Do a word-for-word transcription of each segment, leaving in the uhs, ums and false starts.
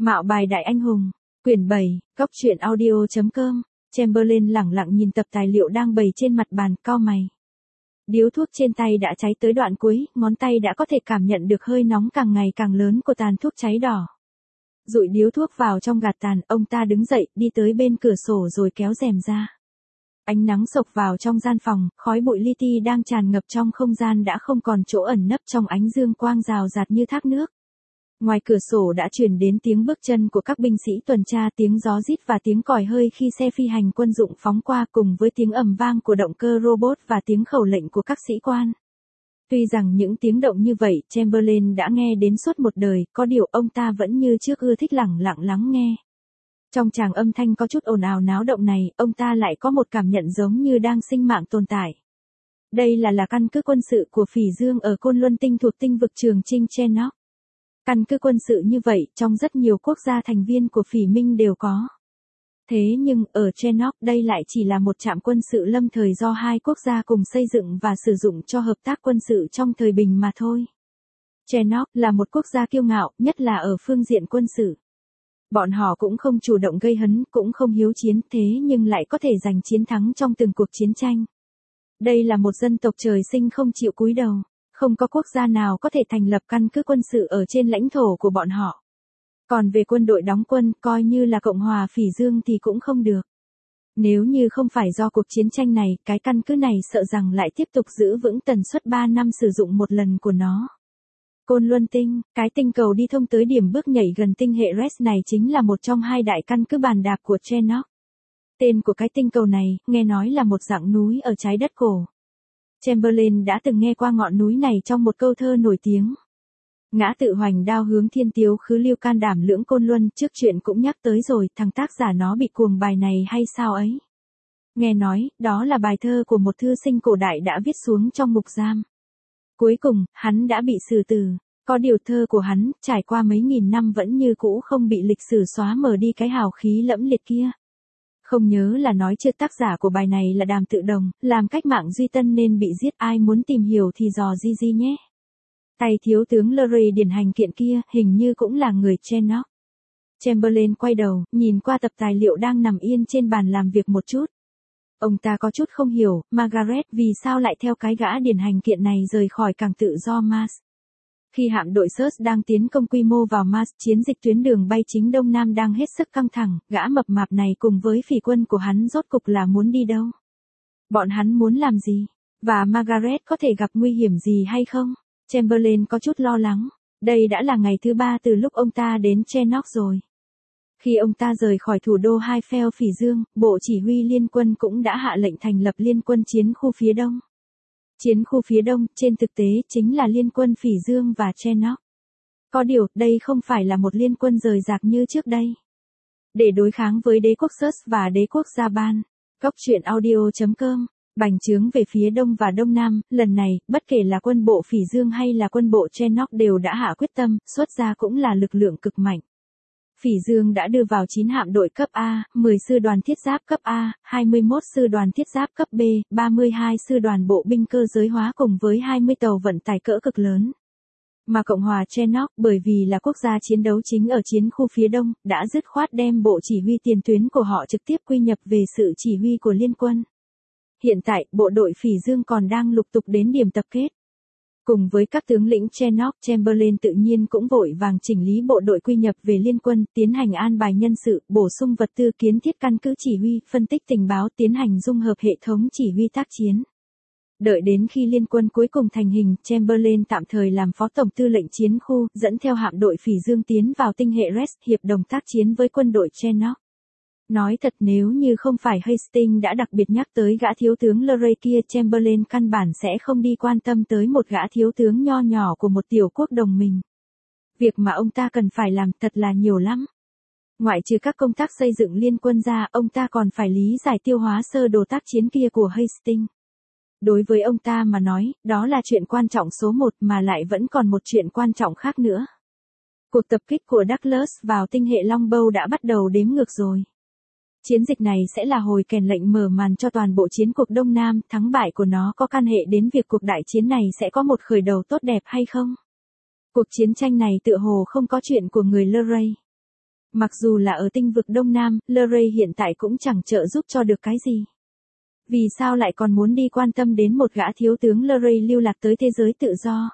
Mạo bài đại anh hùng, quyển bảy, góc truyện audio chấm com. Chamberlain lẳng lặng nhìn tập tài liệu đang bày trên mặt bàn, cau mày. Điếu thuốc trên tay đã cháy tới đoạn cuối, ngón tay đã có thể cảm nhận được hơi nóng càng ngày càng lớn của tàn thuốc cháy đỏ. Dụi điếu thuốc vào trong gạt tàn, ông ta đứng dậy, đi tới bên cửa sổ rồi kéo rèm ra. Ánh nắng sộc vào trong gian phòng, khói bụi li ti đang tràn ngập trong không gian đã không còn chỗ ẩn nấp trong ánh dương quang rào rạt như thác nước. Ngoài cửa sổ đã truyền đến tiếng bước chân của các binh sĩ tuần tra, tiếng gió rít và tiếng còi hơi khi xe phi hành quân dụng phóng qua, cùng với tiếng ầm vang của động cơ robot và tiếng khẩu lệnh của các sĩ quan. Tuy rằng những tiếng động như vậy Chamberlain đã nghe đến suốt một đời, có điều ông ta vẫn như trước ưa thích lẳng lặng lắng nghe. Trong tràng âm thanh có chút ồn ào náo động này, ông ta lại có một cảm nhận giống như đang sinh mạng tồn tại. Đây là là căn cứ quân sự của Phỉ Dương ở Côn Luân Tinh thuộc tinh vực Trường Chinh Chenock. Căn cứ quân sự như vậy, trong rất nhiều quốc gia thành viên của Phỉ Minh đều có. Thế nhưng, ở Chenock đây lại chỉ là một trạm quân sự lâm thời do hai quốc gia cùng xây dựng và sử dụng cho hợp tác quân sự trong thời bình mà thôi. Chenock là một quốc gia kiêu ngạo, nhất là ở phương diện quân sự. Bọn họ cũng không chủ động gây hấn, cũng không hiếu chiến, thế nhưng lại có thể giành chiến thắng trong từng cuộc chiến tranh. Đây là một dân tộc trời sinh không chịu cúi đầu. Không có quốc gia nào có thể thành lập căn cứ quân sự ở trên lãnh thổ của bọn họ. Còn về quân đội đóng quân, coi như là Cộng hòa Phỉ Dương thì cũng không được. Nếu như không phải do cuộc chiến tranh này, cái căn cứ này sợ rằng lại tiếp tục giữ vững tần suất ba năm sử dụng một lần của nó. Côn Luân Tinh, cái tinh cầu đi thông tới điểm bước nhảy gần tinh hệ Res này chính là một trong hai đại căn cứ bàn đạp của Chenock. Tên của cái tinh cầu này, nghe nói là một dạng núi ở trái đất cổ. Chamberlain đã từng nghe qua ngọn núi này trong một câu thơ nổi tiếng. Ngã tự hoành đao hướng thiên tiếu khứ lưu can đảm lưỡng Côn Luân, trước chuyện cũng nhắc tới rồi, thằng tác giả nó bị cuồng bài này hay sao ấy. Nghe nói, đó là bài thơ của một thư sinh cổ đại đã viết xuống trong ngục giam. Cuối cùng, hắn đã bị xử tử. Có điều thơ của hắn, trải qua mấy nghìn năm vẫn như cũ không bị lịch sử xóa mờ đi cái hào khí lẫm liệt kia. Không nhớ là nói chưa tác giả của bài này là Đàm Tự Đồng, làm cách mạng duy tân nên bị giết, ai muốn tìm hiểu thì dò di di nhé. Tay thiếu tướng Luray điển hành kiện kia, hình như cũng là người Chenock. Chamberlain quay đầu, nhìn qua tập tài liệu đang nằm yên trên bàn làm việc một chút. Ông ta có chút không hiểu, Margaret vì sao lại theo cái gã điển hành kiện này rời khỏi cảng tự do Mars. Khi hạm đội Search đang tiến công quy mô vào Mars, chiến dịch tuyến đường bay chính Đông Nam đang hết sức căng thẳng, gã mập mạp này cùng với phỉ quân của hắn rốt cục là muốn đi đâu? Bọn hắn muốn làm gì? Và Margaret có thể gặp nguy hiểm gì hay không? Chamberlain có chút lo lắng. Đây đã là ngày thứ ba từ lúc ông ta đến Chenock rồi. Khi ông ta rời khỏi thủ đô Hai-Pheo Phỉ Dương, Bộ Chỉ huy Liên quân cũng đã hạ lệnh thành lập Liên quân chiến khu phía Đông. Chiến khu phía Đông, trên thực tế, chính là Liên quân Phỉ Dương và Chenock. Có điều, đây không phải là một liên quân rời rạc như trước đây. Để đối kháng với đế quốc Search và đế quốc Japan. Góc truyện audio chấm com. Bành trướng về phía Đông và Đông Nam, lần này, bất kể là quân bộ Phỉ Dương hay là quân bộ Chenock đều đã hạ quyết tâm, xuất ra cũng là lực lượng cực mạnh. Phỉ Dương đã đưa vào chín hạm đội cấp A, mười sư đoàn thiết giáp cấp A, hai mươi mốt sư đoàn thiết giáp cấp B, ba mươi hai sư đoàn bộ binh cơ giới hóa cùng với hai mươi tàu vận tải cỡ cực lớn. Mà Cộng hòa Chenock, bởi vì là quốc gia chiến đấu chính ở chiến khu phía Đông, đã dứt khoát đem bộ chỉ huy tiền tuyến của họ trực tiếp quy nhập về sự chỉ huy của liên quân. Hiện tại, bộ đội Phỉ Dương còn đang lục tục đến điểm tập kết. Cùng với các tướng lĩnh Chenock, Chamberlain tự nhiên cũng vội vàng chỉnh lý bộ đội quy nhập về liên quân, tiến hành an bài nhân sự, bổ sung vật tư, kiến thiết căn cứ chỉ huy, phân tích tình báo, tiến hành dung hợp hệ thống chỉ huy tác chiến. Đợi đến khi liên quân cuối cùng thành hình, Chamberlain tạm thời làm phó tổng tư lệnh chiến khu, dẫn theo hạm đội Phỉ Dương tiến vào tinh hệ Res, hiệp đồng tác chiến với quân đội Chenock. Nói thật, nếu như không phải Hastings đã đặc biệt nhắc tới gã thiếu tướng Luray kia, Chamberlain căn bản sẽ không đi quan tâm tới một gã thiếu tướng nho nhỏ của một tiểu quốc đồng minh. Việc mà ông ta cần phải làm thật là nhiều lắm. Ngoại trừ các công tác xây dựng liên quân ra, ông ta còn phải lý giải tiêu hóa sơ đồ tác chiến kia của Hastings. Đối với ông ta mà nói, đó là chuyện quan trọng số một, mà lại vẫn còn một chuyện quan trọng khác nữa. Cuộc tập kích của Douglas vào tinh hệ Longbow đã bắt đầu đếm ngược rồi. Chiến dịch này sẽ là hồi kèn lệnh mở màn cho toàn bộ chiến cuộc Đông Nam, thắng bại của nó có can hệ đến việc cuộc đại chiến này sẽ có một khởi đầu tốt đẹp hay không. Cuộc chiến tranh này tựa hồ không có chuyện của người Luray. Mặc dù là ở tinh vực Đông Nam, Luray hiện tại cũng chẳng trợ giúp cho được cái gì. Vì sao lại còn muốn đi quan tâm đến một gã thiếu tướng Luray lưu lạc tới thế giới tự do?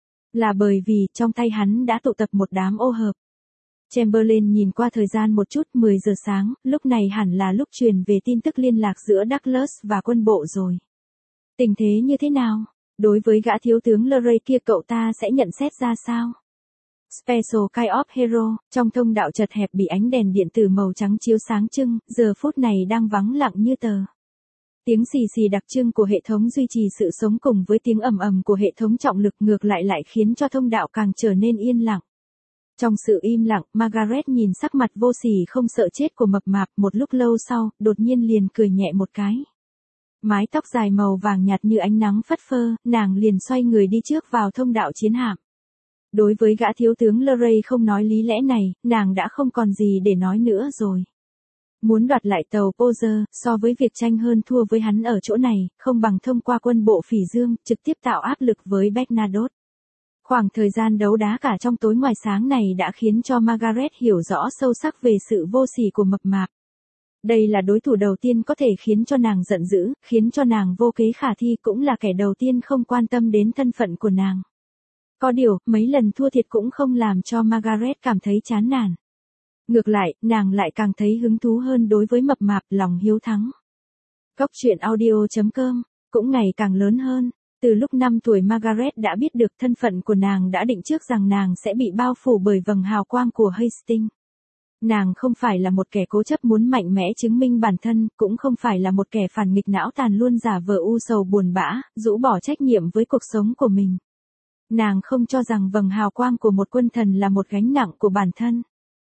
Là bởi vì trong tay hắn đã tụ tập một đám ô hợp. Chamberlain nhìn qua thời gian một chút, mười giờ sáng, lúc này hẳn là lúc truyền về tin tức liên lạc giữa Douglas và quân bộ rồi. Tình thế như thế nào? Đối với gã thiếu tướng Luray kia cậu ta sẽ nhận xét ra sao? Special Kind of Hero, trong thông đạo chật hẹp bị ánh đèn điện tử màu trắng chiếu sáng trưng, giờ phút này đang vắng lặng như tờ. Tiếng xì xì đặc trưng của hệ thống duy trì sự sống cùng với tiếng ầm ầm của hệ thống trọng lực ngược lại lại khiến cho thông đạo càng trở nên yên lặng. Trong sự im lặng, Margaret nhìn sắc mặt vô sỉ không sợ chết của mập mạp, một lúc lâu sau, đột nhiên liền cười nhẹ một cái. Mái tóc dài màu vàng nhạt như ánh nắng phất phơ, nàng liền xoay người đi trước vào thông đạo chiến hạm. Đối với gã thiếu tướng Luray không nói lý lẽ này, nàng đã không còn gì để nói nữa rồi. Muốn đoạt lại tàu Poser, so với việc tranh hơn thua với hắn ở chỗ này, không bằng thông qua quân bộ Phỉ Dương, trực tiếp tạo áp lực với Bernadotte. Khoảng thời gian đấu đá cả trong tối ngoài sáng này đã khiến cho Margaret hiểu rõ sâu sắc về sự vô sỉ của mập mạp. Đây là đối thủ đầu tiên có thể khiến cho nàng giận dữ, khiến cho nàng vô kế khả thi, cũng là kẻ đầu tiên không quan tâm đến thân phận của nàng. Có điều, mấy lần thua thiệt cũng không làm cho Margaret cảm thấy chán nản. Ngược lại, nàng lại càng thấy hứng thú hơn đối với mập mạp, lòng hiếu thắng. Góc truyện audio chấm com cũng ngày càng lớn hơn. Từ lúc năm tuổi Margaret đã biết được thân phận của nàng, đã định trước rằng nàng sẽ bị bao phủ bởi vầng hào quang của Hastings. Nàng không phải là một kẻ cố chấp muốn mạnh mẽ chứng minh bản thân, cũng không phải là một kẻ phản nghịch não tàn luôn giả vờ u sầu buồn bã, rũ bỏ trách nhiệm với cuộc sống của mình. Nàng không cho rằng vầng hào quang của một quân thần là một gánh nặng của bản thân.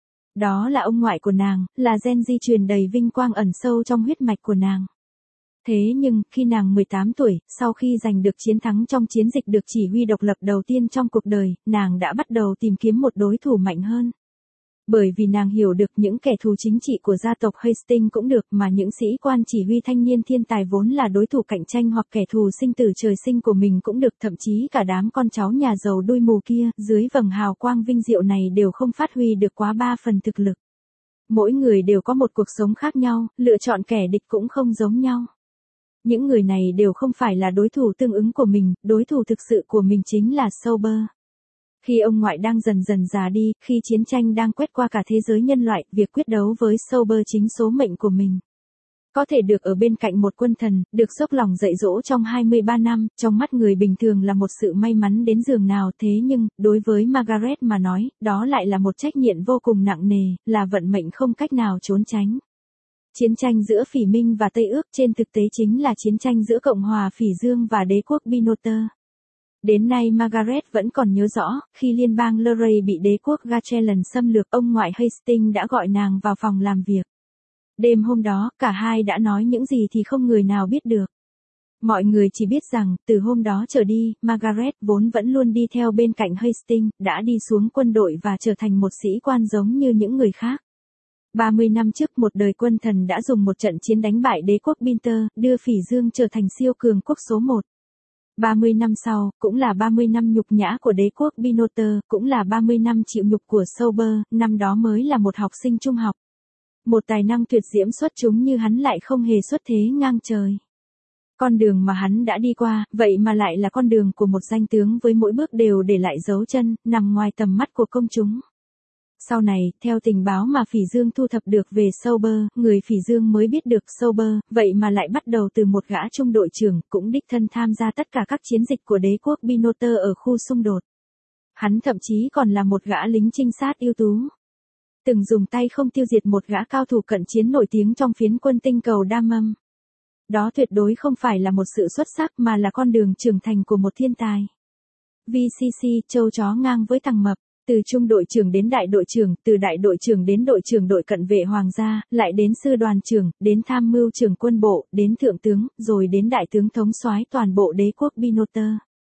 Đó là ông ngoại của nàng, là gen di truyền đầy vinh quang ẩn sâu trong huyết mạch của nàng. Thế nhưng, khi nàng mười tám tuổi, sau khi giành được chiến thắng trong chiến dịch được chỉ huy độc lập đầu tiên trong cuộc đời, nàng đã bắt đầu tìm kiếm một đối thủ mạnh hơn. Bởi vì nàng hiểu được những kẻ thù chính trị của gia tộc Hastings cũng được, mà những sĩ quan chỉ huy thanh niên thiên tài vốn là đối thủ cạnh tranh hoặc kẻ thù sinh tử trời sinh của mình cũng được, thậm chí cả đám con cháu nhà giàu đuôi mù kia, dưới vầng hào quang vinh diệu này đều không phát huy được quá ba phần thực lực. Mỗi người đều có một cuộc sống khác nhau, lựa chọn kẻ địch cũng không giống nhau. Những người này đều không phải là đối thủ tương ứng của mình, đối thủ thực sự của mình chính là Sober. Khi ông ngoại đang dần dần già đi, khi chiến tranh đang quét qua cả thế giới nhân loại, việc quyết đấu với Sober chính số mệnh của mình. Có thể được ở bên cạnh một quân thần, được dốc lòng dạy dỗ trong hai mươi ba năm, trong mắt người bình thường là một sự may mắn đến giường nào, thế nhưng, đối với Margaret mà nói, đó lại là một trách nhiệm vô cùng nặng nề, là vận mệnh không cách nào trốn tránh. Chiến tranh giữa Phỉ Minh và Tây Ước trên thực tế chính là chiến tranh giữa Cộng hòa Phỉ Dương và đế quốc Binoter. Đến nay Margaret vẫn còn nhớ rõ, khi liên bang Luray bị đế quốc Gatchelan xâm lược, ông ngoại Hastings đã gọi nàng vào phòng làm việc. Đêm hôm đó, cả hai đã nói những gì thì không người nào biết được. Mọi người chỉ biết rằng, từ hôm đó trở đi, Margaret vốn vẫn luôn đi theo bên cạnh Hastings, đã đi xuống quân đội và trở thành một sĩ quan giống như những người khác. ba mươi năm trước, một đời quân thần đã dùng một trận chiến đánh bại đế quốc Binter, đưa Phỉ Dương trở thành siêu cường quốc số một. ba mươi năm sau, cũng là ba mươi năm nhục nhã của đế quốc Binoter, cũng là ba mươi năm chịu nhục của Sober, năm đó mới là một học sinh trung học. Một tài năng tuyệt diễm xuất chúng như hắn lại không hề xuất thế ngang trời. Con đường mà hắn đã đi qua, vậy mà lại là con đường của một danh tướng với mỗi bước đều để lại dấu chân, nằm ngoài tầm mắt của công chúng. Sau này, theo tình báo mà Phỉ Dương thu thập được về Sober, người Phỉ Dương mới biết được Sober, vậy mà lại bắt đầu từ một gã trung đội trưởng, cũng đích thân tham gia tất cả các chiến dịch của đế quốc Binoter ở khu xung đột. Hắn thậm chí còn là một gã lính trinh sát ưu tú. Từng dùng tay không tiêu diệt một gã cao thủ cận chiến nổi tiếng trong phiến quân tinh cầu Đa Mâm. Đó tuyệt đối không phải là một sự xuất sắc mà là con đường trưởng thành của một thiên tài. vê xê xê, châu chó ngang với thằng mập. Từ trung đội trưởng đến đại đội trưởng, từ đại đội trưởng đến đội trưởng đội cận vệ hoàng gia, lại đến sư đoàn trưởng, đến tham mưu trưởng quân bộ, đến thượng tướng, rồi đến đại tướng thống soái toàn bộ đế quốc Binoter.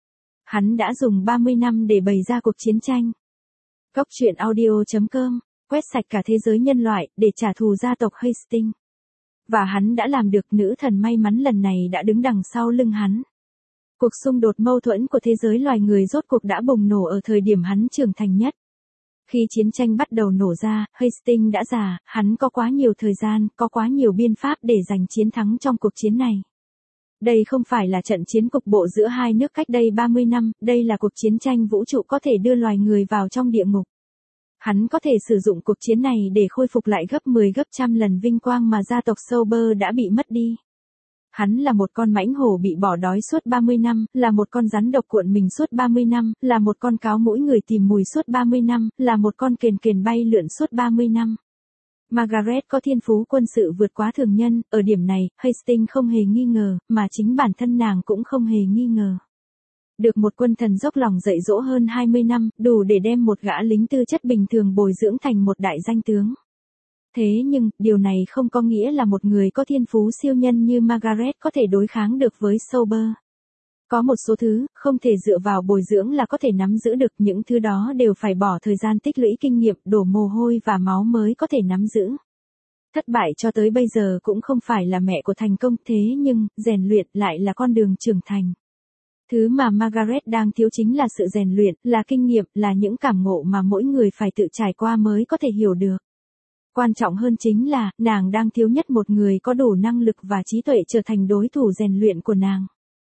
Hắn đã dùng ba mươi năm để bày ra cuộc chiến tranh. Góc truyện audio chấm com, quét sạch cả thế giới nhân loại, để trả thù gia tộc Hastings. Và hắn đã làm được, nữ thần may mắn lần này đã đứng đằng sau lưng hắn. Cuộc xung đột mâu thuẫn của thế giới loài người rốt cuộc đã bùng nổ ở thời điểm hắn trưởng thành nhất. Khi chiến tranh bắt đầu nổ ra, Hastings đã già, hắn có quá nhiều thời gian, có quá nhiều biện pháp để giành chiến thắng trong cuộc chiến này. Đây không phải là trận chiến cục bộ giữa hai nước cách đây ba mươi năm, đây là cuộc chiến tranh vũ trụ có thể đưa loài người vào trong địa ngục. Hắn có thể sử dụng cuộc chiến này để khôi phục lại gấp mười gấp trăm lần vinh quang mà gia tộc Sauber đã bị mất đi. Hắn là một con mãnh hổ bị bỏ đói suốt ba mươi năm, là một con rắn độc cuộn mình suốt ba mươi năm, là một con cáo mỗi người tìm mùi suốt ba mươi năm, là một con kền kền bay lượn suốt ba mươi năm. Margaret có thiên phú quân sự vượt quá thường nhân, ở điểm này, Hastings không hề nghi ngờ, mà chính bản thân nàng cũng không hề nghi ngờ. Được một quân thần dốc lòng dạy dỗ hơn hai mươi năm, đủ để đem một gã lính tư chất bình thường bồi dưỡng thành một đại danh tướng. Thế nhưng, điều này không có nghĩa là một người có thiên phú siêu nhân như Margaret có thể đối kháng được với Sauber. Có một số thứ, không thể dựa vào bồi dưỡng là có thể nắm giữ được, những thứ đó đều phải bỏ thời gian tích lũy kinh nghiệm, đổ mồ hôi và máu mới có thể nắm giữ. Thất bại cho tới bây giờ cũng không phải là mẹ của thành công, thế nhưng, rèn luyện lại là con đường trưởng thành. Thứ mà Margaret đang thiếu chính là sự rèn luyện, là kinh nghiệm, là những cảm ngộ mà mỗi người phải tự trải qua mới có thể hiểu được. Quan trọng hơn chính là, nàng đang thiếu nhất một người có đủ năng lực và trí tuệ trở thành đối thủ rèn luyện của nàng.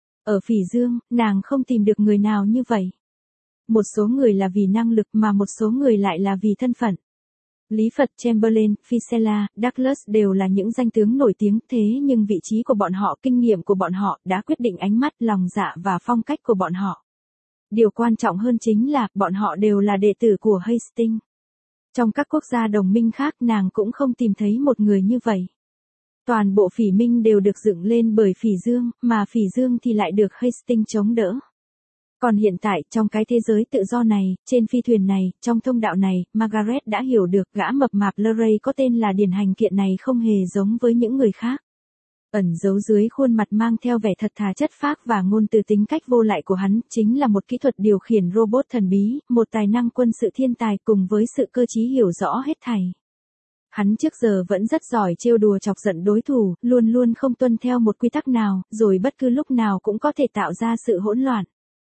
Ở Phỉ Dương, nàng không tìm được người nào như vậy. Một số người là vì năng lực mà một số người lại là vì thân phận. Lý Phật, Chamberlain, Fisichella, Douglas đều là những danh tướng nổi tiếng, thế nhưng vị trí của bọn họ, kinh nghiệm của bọn họ đã quyết định ánh mắt, lòng dạ và phong cách của bọn họ. Điều quan trọng hơn chính là, bọn họ đều là đệ tử của Hastings. Trong các quốc gia đồng minh khác nàng cũng không tìm thấy một người như vậy. Toàn bộ Phỉ Minh đều được dựng lên bởi Phỉ Dương, mà Phỉ Dương thì lại được Hastings chống đỡ. Còn hiện tại, trong cái thế giới tự do này, trên phi thuyền này, trong thông đạo này, Margaret đã hiểu được gã mập mạp Luray có tên là Điển Hành Kiện này không hề giống với những người khác. Ẩn giấu dưới khuôn mặt mang theo vẻ thật thà chất phác và ngôn từ tính cách vô lại của hắn, chính là một kỹ thuật điều khiển robot thần bí, một tài năng quân sự thiên tài cùng với sự cơ trí hiểu rõ hết thảy. Hắn trước giờ vẫn rất giỏi trêu đùa chọc giận đối thủ, luôn luôn không tuân theo một quy tắc nào, rồi bất cứ lúc nào cũng có thể tạo ra sự hỗn loạn.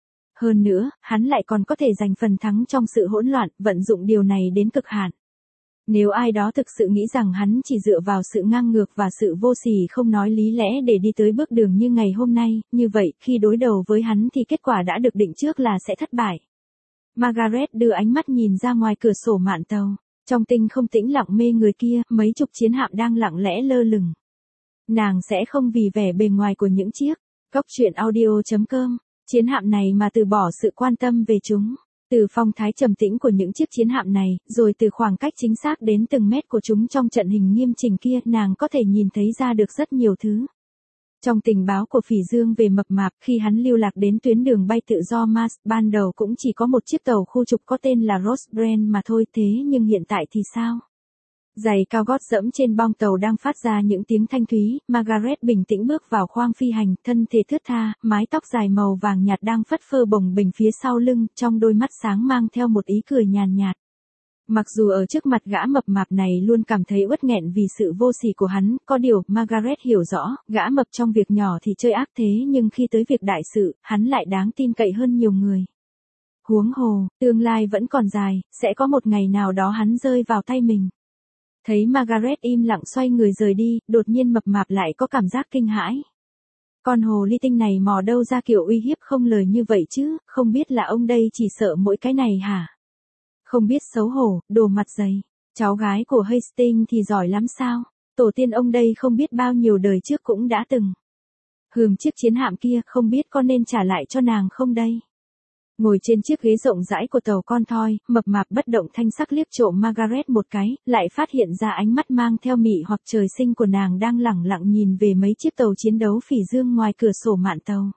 Hơn nữa, hắn lại còn có thể giành phần thắng trong sự hỗn loạn, vận dụng điều này đến cực hạn. Nếu ai đó thực sự nghĩ rằng hắn chỉ dựa vào sự ngang ngược và sự vô sỉ không nói lý lẽ để đi tới bước đường như ngày hôm nay, như vậy, khi đối đầu với hắn thì kết quả đã được định trước là sẽ thất bại. Margaret đưa ánh mắt nhìn ra ngoài cửa sổ mạn tàu. Trong tinh không tĩnh lặng mê người kia, mấy chục chiến hạm đang lặng lẽ lơ lửng. Nàng sẽ không vì vẻ bề ngoài của những chiếc góc truyện audio chấm com chiến hạm này mà từ bỏ sự quan tâm về chúng. Từ phong thái trầm tĩnh của những chiếc chiến hạm này, rồi từ khoảng cách chính xác đến từng mét của chúng trong trận hình nghiêm chỉnh kia, nàng có thể nhìn thấy ra được rất nhiều thứ. Trong tình báo của Phỉ Dương về mập mạp, khi hắn lưu lạc đến tuyến đường bay tự do Mars, ban đầu cũng chỉ có một chiếc tàu khu trục có tên là Rosbrand mà thôi, thế nhưng hiện tại thì sao? Giày cao gót dẫm trên bong tàu đang phát ra những tiếng thanh thúy, Margaret bình tĩnh bước vào khoang phi hành, thân thể thướt tha, mái tóc dài màu vàng nhạt đang phất phơ bồng bềnh phía sau lưng, trong đôi mắt sáng mang theo một ý cười nhàn nhạt. Mặc dù ở trước mặt gã mập mạp này luôn cảm thấy uất nghẹn vì sự vô sỉ của hắn, có điều, Margaret hiểu rõ, gã mập trong việc nhỏ thì chơi ác thế nhưng khi tới việc đại sự, hắn lại đáng tin cậy hơn nhiều người. Huống hồ, tương lai vẫn còn dài, sẽ có một ngày nào đó hắn rơi vào tay mình. Thấy Margaret im lặng xoay người rời đi, đột nhiên mập mạp lại có cảm giác kinh hãi. Con hồ ly tinh này mò đâu ra kiểu uy hiếp không lời như vậy chứ, không biết là ông đây chỉ sợ mỗi cái này hả? Không biết xấu hổ, đồ mặt dày. Cháu gái của Hastings thì giỏi lắm sao? Tổ tiên ông đây không biết bao nhiêu đời trước cũng đã từng. Hừm, chiếc chiến hạm kia không biết có nên trả lại cho nàng không đây? Ngồi trên chiếc ghế rộng rãi của tàu con thoi, mập mạp bất động thanh sắc liếc trộm Margaret một cái, lại phát hiện ra ánh mắt mang theo mị hoặc trời sinh của nàng đang lẳng lặng nhìn về mấy chiếc tàu chiến đấu Phỉ Dương ngoài cửa sổ mạn tàu.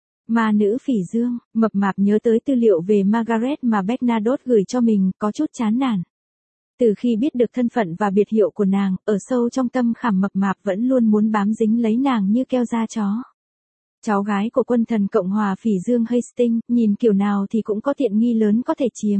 Ma nữ Phỉ Dương, mập mạp nhớ tới tư liệu về Margaret mà Bernadotte gửi cho mình, có chút chán nản. Từ khi biết được thân phận và biệt hiệu của nàng, ở sâu trong tâm khảm mập mạp vẫn luôn muốn bám dính lấy nàng như keo da chó. Cháu gái của quân thần Cộng hòa Phỉ Dương Hastings, nhìn kiểu nào thì cũng có tiện nghi lớn có thể chiếm.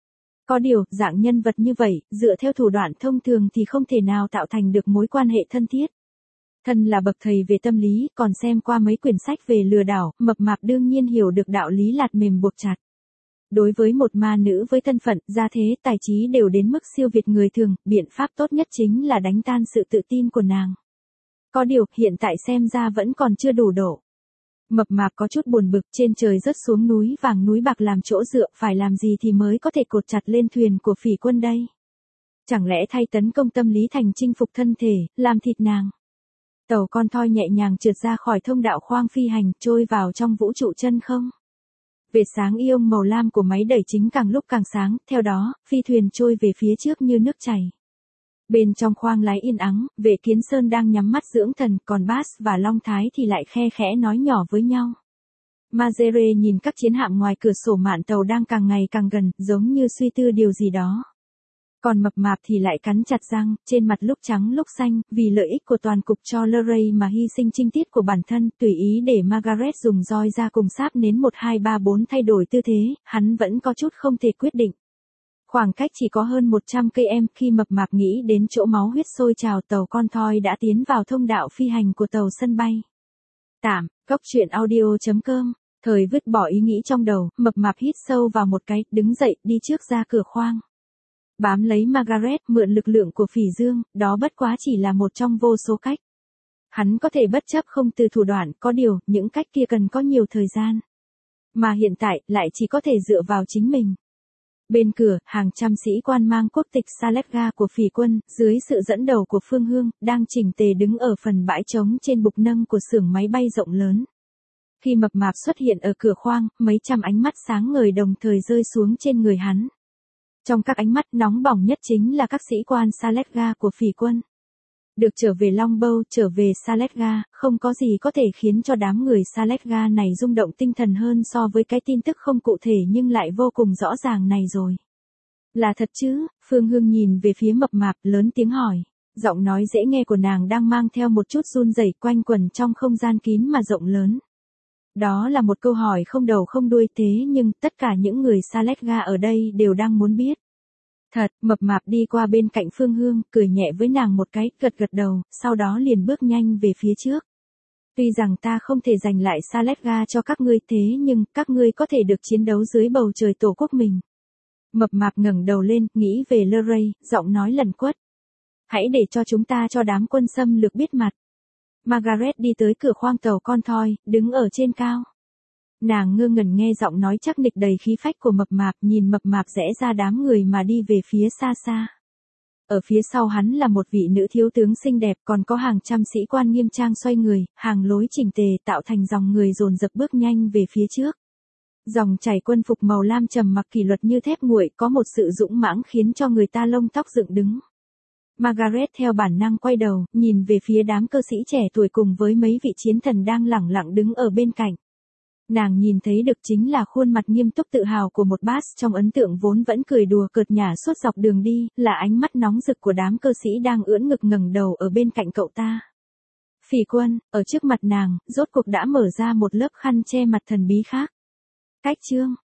Có điều, dạng nhân vật như vậy, dựa theo thủ đoạn thông thường thì không thể nào tạo thành được mối quan hệ thân thiết. Thân là bậc thầy về tâm lý, còn xem qua mấy quyển sách về lừa đảo, mập mạp đương nhiên hiểu được đạo lý lạt mềm buộc chặt. Đối với một ma nữ với thân phận, gia thế, tài trí đều đến mức siêu việt người thường, biện pháp tốt nhất chính là đánh tan sự tự tin của nàng. Có điều, hiện tại xem ra vẫn còn chưa đủ độ. Mập mạp có chút buồn bực, trên trời rớt xuống núi vàng núi bạc làm chỗ dựa, phải làm gì thì mới có thể cột chặt lên thuyền của phỉ quân đây? Chẳng lẽ thay tấn công tâm lý thành chinh phục thân thể, làm thịt nàng? Tàu con thoi nhẹ nhàng trượt ra khỏi thông đạo khoang phi hành, trôi vào trong vũ trụ chân không. Vệt sáng ion màu lam của máy đẩy chính càng lúc càng sáng, theo đó, phi thuyền trôi về phía trước như nước chảy. Bên trong khoang lái yên ắng, Vệ Kiến Sơn đang nhắm mắt dưỡng thần, còn Bass và Long Thái thì lại khe khẽ nói nhỏ với nhau. Mazere nhìn các chiến hạm ngoài cửa sổ mạn tàu đang càng ngày càng gần, giống như suy tư điều gì đó. Còn mập mạp thì lại cắn chặt răng, trên mặt lúc trắng lúc xanh, vì lợi ích của toàn cục cho Luray mà hy sinh trinh tiết của bản thân, tùy ý để Margaret dùng roi ra cùng sáp nến một hai ba bốn thay đổi tư thế, hắn vẫn có chút không thể quyết định. Khoảng cách chỉ có hơn một trăm cây em, khi mập mạp nghĩ đến chỗ máu huyết sôi trào, tàu con thoi đã tiến vào thông đạo phi hành của tàu sân bay. Tạm, góc truyện audio chấm com. Thời vứt bỏ ý nghĩ trong đầu, mập mạp hít sâu vào một cái, đứng dậy, đi trước ra cửa khoang. Bám lấy Margaret, mượn lực lượng của phỉ dương, đó bất quá chỉ là một trong vô số cách. Hắn có thể bất chấp không từ thủ đoạn, có điều, những cách kia cần có nhiều thời gian. Mà hiện tại, lại chỉ có thể dựa vào chính mình. Bên cửa, hàng trăm sĩ quan mang quốc tịch Saletga của phỉ quân, dưới sự dẫn đầu của Phương Hương, đang chỉnh tề đứng ở phần bãi trống trên bục nâng của xưởng máy bay rộng lớn. Khi mập mạp xuất hiện ở cửa khoang, mấy trăm ánh mắt sáng ngời đồng thời rơi xuống trên người hắn. Trong các ánh mắt nóng bỏng nhất chính là các sĩ quan Saletga của phỉ quân. Được trở về Longbow, trở về Saletga, không có gì có thể khiến cho đám người Saletga này rung động tinh thần hơn so với cái tin tức không cụ thể nhưng lại vô cùng rõ ràng này rồi. Là thật chứ? Phương Hương nhìn về phía mập mạp, lớn tiếng hỏi. Giọng nói dễ nghe của nàng đang mang theo một chút run rẩy, quanh quẩn trong không gian kín mà rộng lớn. Đó là một câu hỏi không đầu không đuôi, thế nhưng tất cả những người Saletga ở đây đều đang muốn biết. Thật, mập mạp đi qua bên cạnh Phương Hương, cười nhẹ với nàng một cái, gật gật đầu, sau đó liền bước nhanh về phía trước. Tuy rằng ta không thể giành lại Saletga cho các ngươi, thế nhưng các ngươi có thể được chiến đấu dưới bầu trời tổ quốc mình. Mập mạp ngẩng đầu lên, nghĩ về Luray, giọng nói lẩn quất. Hãy để cho chúng ta cho đám quân xâm lược biết mặt. Margaret đi tới cửa khoang tàu con thoi, đứng ở trên cao. Nàng ngơ ngẩn nghe giọng nói chắc nịch đầy khí phách của mập mạp, nhìn mập mạp rẽ ra đám người mà đi về phía xa xa. Ở phía sau hắn là một vị nữ thiếu tướng xinh đẹp, còn có hàng trăm sĩ quan nghiêm trang xoay người, hàng lối chỉnh tề tạo thành dòng người dồn dập bước nhanh về phía trước. Dòng chảy quân phục màu lam trầm mặc kỷ luật như thép nguội, có một sự dũng mãnh khiến cho người ta lông tóc dựng đứng. Margaret theo bản năng quay đầu, nhìn về phía đám cơ sĩ trẻ tuổi cùng với mấy vị chiến thần đang lẳng lặng đứng ở bên cạnh. Nàng nhìn thấy được chính là khuôn mặt nghiêm túc tự hào của một Bass trong ấn tượng vốn vẫn cười đùa cợt nhả suốt dọc đường đi, là ánh mắt nóng rực của đám cơ sĩ đang ưỡn ngực ngẩng đầu ở bên cạnh cậu ta. Phỉ quân, ở trước mặt nàng, rốt cuộc đã mở ra một lớp khăn che mặt thần bí khác. Cách chương